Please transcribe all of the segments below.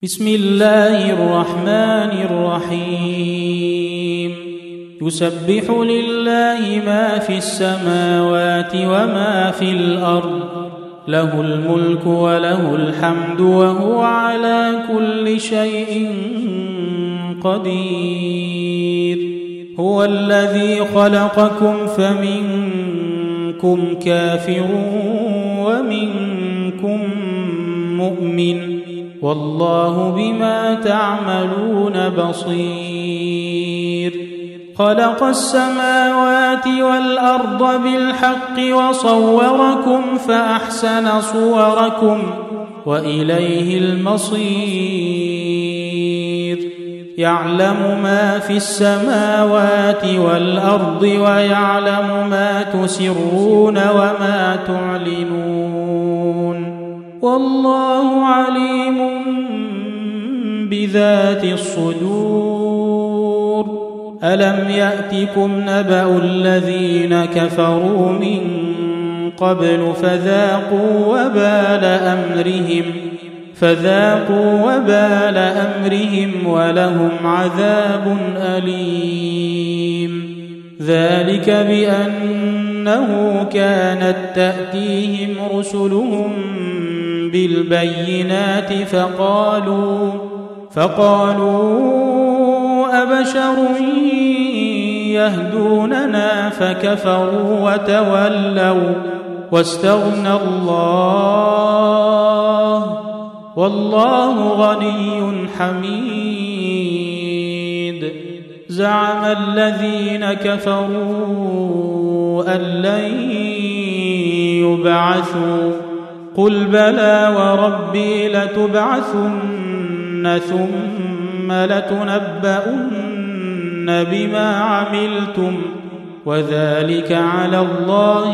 بسم الله الرحمن الرحيم يسبح لله ما في السماوات وما في الأرض له الملك وله الحمد وهو على كل شيء قدير هو الذي خلقكم فمنكم كافر ومنكم مؤمن والله بما تعملون بصير خلق السماوات والأرض بالحق وصوركم فأحسن صوركم وإليه المصير يعلم ما في السماوات والأرض ويعلم ما تسرون وما تعلنون والله عليم بذات الصدور ألم يأتكم نبأ الذين كفروا من قبل فذاقوا وبال أمرهم ولهم عذاب أليم ذلك بأنه كانت تأتيهم رسلهم بالبينات فقالوا أبشر يهدوننا فكفروا وتولوا واستغنى الله والله غني حميد زعم الذين كفروا أن لن يبعثوا قل بلى وربي لتبعثن ثم لتنبؤن بما عملتم وذلك على الله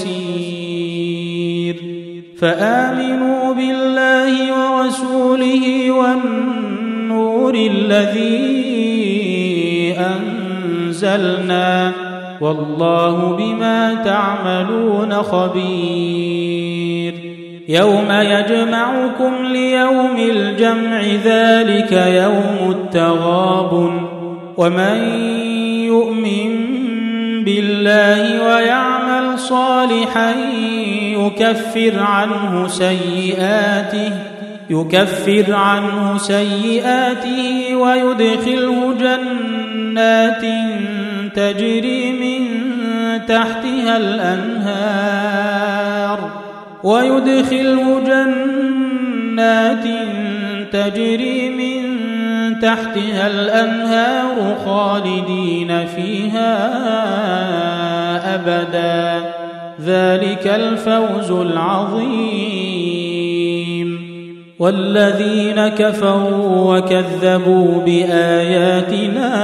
يسير فآمنوا بالله ورسوله والنور الذي أنزلنا والله بما تعملون خبير يوم يجمعكم ليوم الجمع ذلك يوم التغابن ومن يؤمن بالله ويعمل صالحا يكفر عنه سيئاته ويدخله جنات تجري من تحتها الأنهار خالدين فيها أبدا ذلك الفوز العظيم والذين كفروا وكذبوا بآياتنا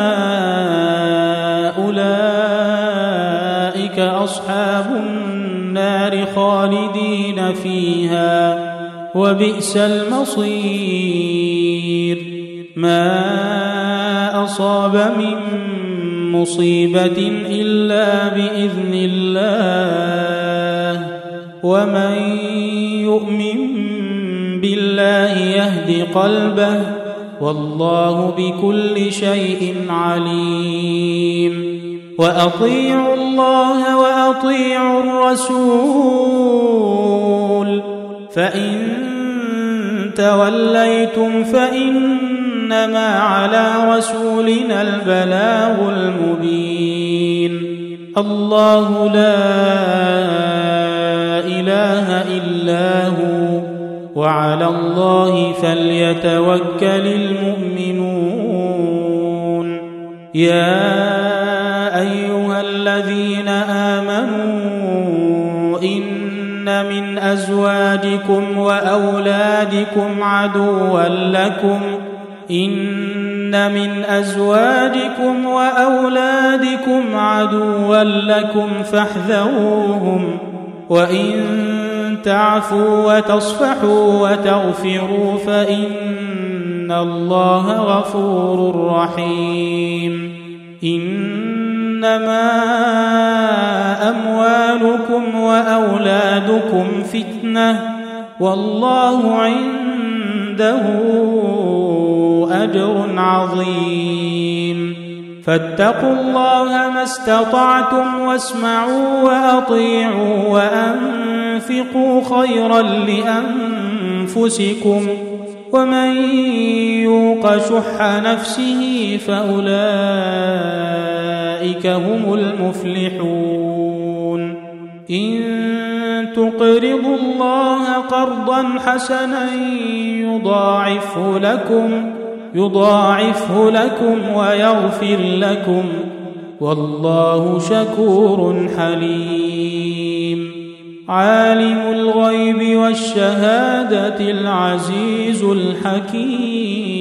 أولئك أصحاب النار خالدين فيها وبئس المصير ما أصاب من مصيبة إلا بإذن الله ومن يؤمن بالله يهد قلبه والله بكل شيء عليم وأطيعوا الله وأطيعوا الرسول فإن توليتم فإنما على رسولنا البلاغ المبين الله لا إله إلا هو وعلى الله فليتوكل المؤمنون يا أيها الذين آمنوا إن من أزواجكم وأولادكم عدوا لكم فاحذروهم وإن تعفوا وتصفحوا وتغفروا فإن الله غفور رحيم إنما أموالكم وأولادكم فتنة والله عنده أجر عظيم. فاتقوا الله ما استطعتم واسمعوا وأطيعوا وأنفقوا خيرا لأنفسكم ومن يوق شح نفسه فأولئك هم المفلحون. إن تقرضوا الله قرضا حسنا يضاعفه لكم ويغفر لكم والله شكور حليم. عالم الغيب والشهادة العزيز الحكيم.